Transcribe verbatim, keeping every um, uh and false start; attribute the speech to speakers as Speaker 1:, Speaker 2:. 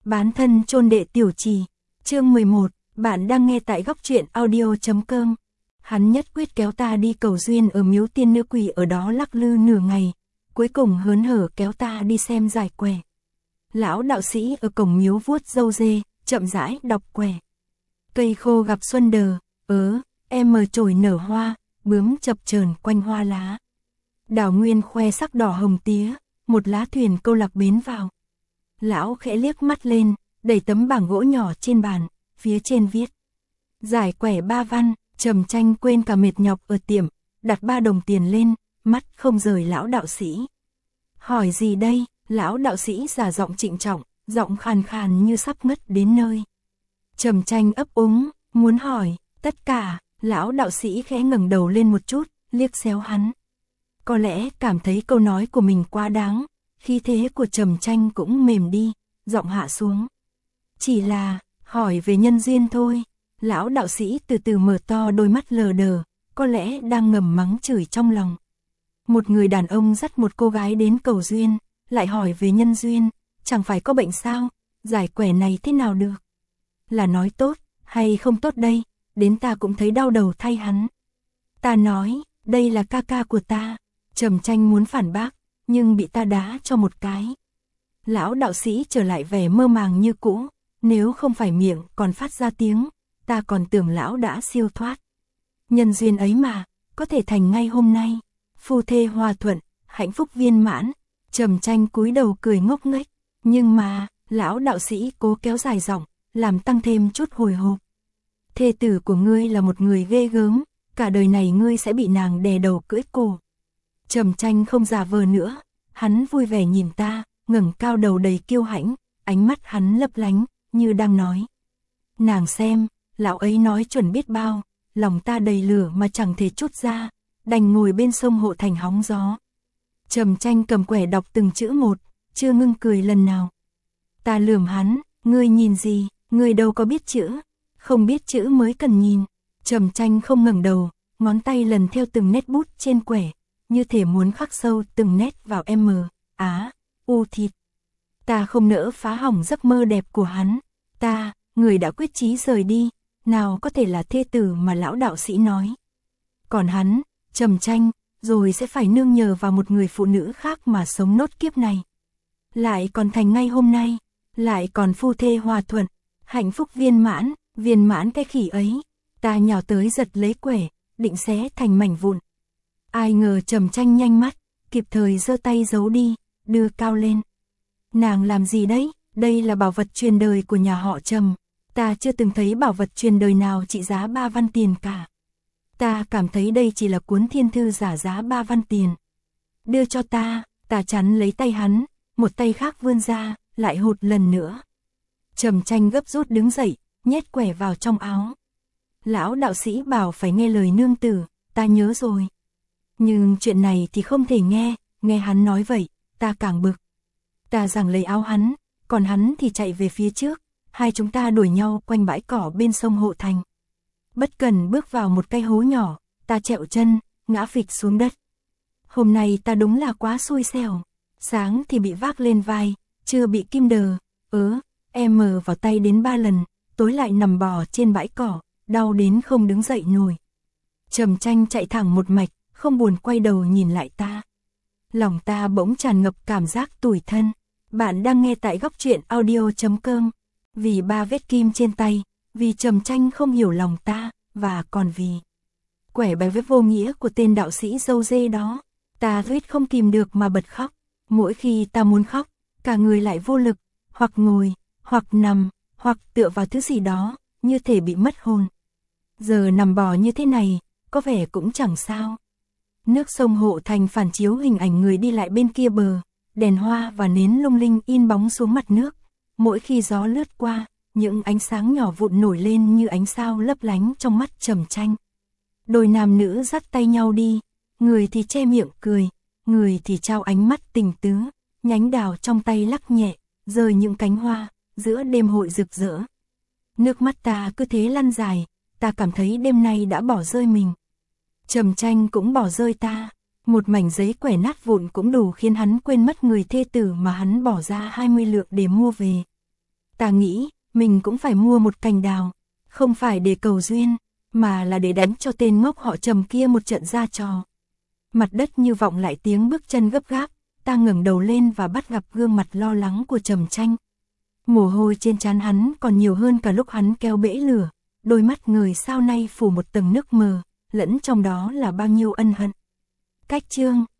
Speaker 1: Bán thân chôn đệ tiểu trì. Chương mười một, bạn đang nghe tại góc truyện audio chấm com. Hắn nhất quyết kéo ta đi cầu duyên ở miếu tiên nữ quỷ, ở đó lắc lư nửa ngày, cuối cùng hớn hở kéo ta đi xem giải quẻ. Lão đạo sĩ ở cổng miếu vuốt râu dê, chậm rãi đọc quẻ. Cây khô gặp xuân đờ, ớ, em mờ chồi nở hoa, bướm chập chờn quanh hoa lá. Đào nguyên khoe sắc đỏ hồng tía, một lá thuyền câu lạc bến vào. Lão khẽ liếc mắt lên, đẩy tấm bảng gỗ nhỏ trên bàn, phía trên viết: giải quẻ ba văn. Trầm Tranh quên cả mệt nhọc ở tiệm, đặt ba đồng tiền lên, mắt không rời lão đạo sĩ. Hỏi gì đây? Lão đạo sĩ giả giọng trịnh trọng, giọng khàn khàn như sắp ngất đến nơi. Trầm Tranh ấp úng, muốn hỏi tất cả. Lão đạo sĩ khẽ ngẩng đầu lên một chút, liếc xéo hắn. Có lẽ cảm thấy câu nói của mình quá đáng, khí thế của Trầm Tranh cũng mềm đi, giọng hạ xuống. Chỉ là hỏi về nhân duyên thôi. Lão đạo sĩ từ từ mở to đôi mắt lờ đờ, có lẽ đang ngầm mắng chửi trong lòng. Một người đàn ông dắt một cô gái đến cầu duyên, lại hỏi về nhân duyên, chẳng phải có bệnh sao? Giải quẻ này thế nào được? Là nói tốt hay không tốt đây? Đến ta cũng thấy đau đầu thay hắn. Ta nói, đây là ca ca của ta. Trầm Tranh muốn phản bác, nhưng bị ta đá cho một cái. Lão đạo sĩ trở lại vẻ mơ màng như cũ, nếu không phải miệng còn phát ra tiếng, ta còn tưởng lão đã siêu thoát. Nhân duyên ấy mà, có thể thành ngay hôm nay. Phu thê hòa thuận, hạnh phúc viên mãn. Trầm Tranh cúi đầu cười ngốc nghếch, nhưng mà, lão đạo sĩ cố kéo dài giọng, làm tăng thêm chút hồi hộp. Thê tử của ngươi là một người ghê gớm, cả đời này ngươi sẽ bị nàng đè đầu cưỡi cổ. Trầm Tranh không giả vờ nữa, hắn vui vẻ nhìn ta, ngẩng cao đầu đầy kiêu hãnh, ánh mắt hắn lấp lánh, như đang nói: nàng xem, lão ấy nói chuẩn biết bao. Lòng ta đầy lửa mà chẳng thể trút ra, đành ngồi bên sông Hộ Thành hóng gió. Trầm Tranh cầm quẻ đọc từng chữ một, chưa ngưng cười lần nào. Ta lườm hắn, ngươi nhìn gì, ngươi đâu có biết chữ, không biết chữ mới cần nhìn. Trầm Tranh không ngẩng đầu, ngón tay lần theo từng nét bút trên quẻ, như thể muốn khắc sâu từng nét vào M, Á, U thịt. Ta không nỡ phá hỏng giấc mơ đẹp của hắn. Ta, người đã quyết chí rời đi, nào có thể là thê tử mà lão đạo sĩ nói. Còn hắn, Trầm Tranh, rồi sẽ phải nương nhờ vào một người phụ nữ khác mà sống nốt kiếp này. Lại còn thành ngay hôm nay, lại còn phu thê hòa thuận, hạnh phúc viên mãn, viên mãn cái khỉ ấy. Ta nhào tới giật lấy quẻ, định xé thành mảnh vụn. Ai ngờ Trầm Tranh nhanh mắt, kịp thời giơ tay giấu đi, đưa cao lên. Nàng làm gì đấy? Đây là bảo vật truyền đời của nhà họ Trầm. Ta chưa từng thấy bảo vật truyền đời nào trị giá ba văn tiền cả. Ta cảm thấy đây chỉ là cuốn thiên thư giả giá ba văn tiền. Đưa cho ta. Ta chắn lấy tay hắn, một tay khác vươn ra, lại hụt lần nữa. Trầm Tranh gấp rút đứng dậy, nhét quẻ vào trong áo. Lão đạo sĩ bảo phải nghe lời nương tử, ta nhớ rồi. Nhưng chuyện này thì không thể nghe, nghe hắn nói vậy, ta càng bực. Ta giằng lấy áo hắn, còn hắn thì chạy về phía trước. Hai chúng ta đuổi nhau quanh bãi cỏ bên sông Hộ Thành. Bất cần bước vào một cái hố nhỏ, ta trẹo chân, ngã phịch xuống đất. Hôm nay ta đúng là quá xui xẻo. Sáng thì bị vác lên vai, chưa bị kim đờ, ớ, em mờ vào tay đến ba lần, tối lại nằm bò trên bãi cỏ, đau đến không đứng dậy nổi. Trầm Tranh chạy thẳng một mạch, không buồn quay đầu nhìn lại ta. Lòng ta bỗng tràn ngập cảm giác tủi thân. Bạn đang nghe tại góc truyện audio chấm com. Vì ba vết kim trên tay, vì Trầm Tranh không hiểu lòng ta, và còn vì quẻ bài vết vô nghĩa của tên đạo sĩ râu dê đó. Ta thuyết không kìm được mà bật khóc. Mỗi khi ta muốn khóc, cả người lại vô lực, hoặc ngồi, hoặc nằm, hoặc tựa vào thứ gì đó, như thể bị mất hồn. Giờ nằm bò như thế này, có vẻ cũng chẳng sao. Nước sông Hộ Thành phản chiếu hình ảnh người đi lại bên kia bờ, đèn hoa và nến lung linh in bóng xuống mặt nước. Mỗi khi gió lướt qua, những ánh sáng nhỏ vụn nổi lên như ánh sao lấp lánh trong mắt Trầm Tranh. Đôi nam nữ dắt tay nhau đi, người thì che miệng cười, người thì trao ánh mắt tình tứ, nhánh đào trong tay lắc nhẹ, rơi những cánh hoa, giữa đêm hội rực rỡ. Nước mắt ta cứ thế lăn dài, ta cảm thấy đêm nay đã bỏ rơi mình. Trầm Tranh cũng bỏ rơi ta. Một mảnh giấy quẻ nát vụn cũng đủ khiến hắn quên mất người thê tử mà hắn bỏ ra hai mươi lượng để mua về. Ta nghĩ, mình cũng phải mua một cành đào, không phải để cầu duyên, mà là để đánh cho tên ngốc họ Trầm kia một trận ra trò. Mặt đất như vọng lại tiếng bước chân gấp gáp, ta ngẩng đầu lên và bắt gặp gương mặt lo lắng của Trầm Tranh. Mồ hôi trên trán hắn còn nhiều hơn cả lúc hắn kéo bể lửa, đôi mắt người sao nay phủ một tầng nước mờ, lẫn trong đó là bao nhiêu ân hận. Cách chương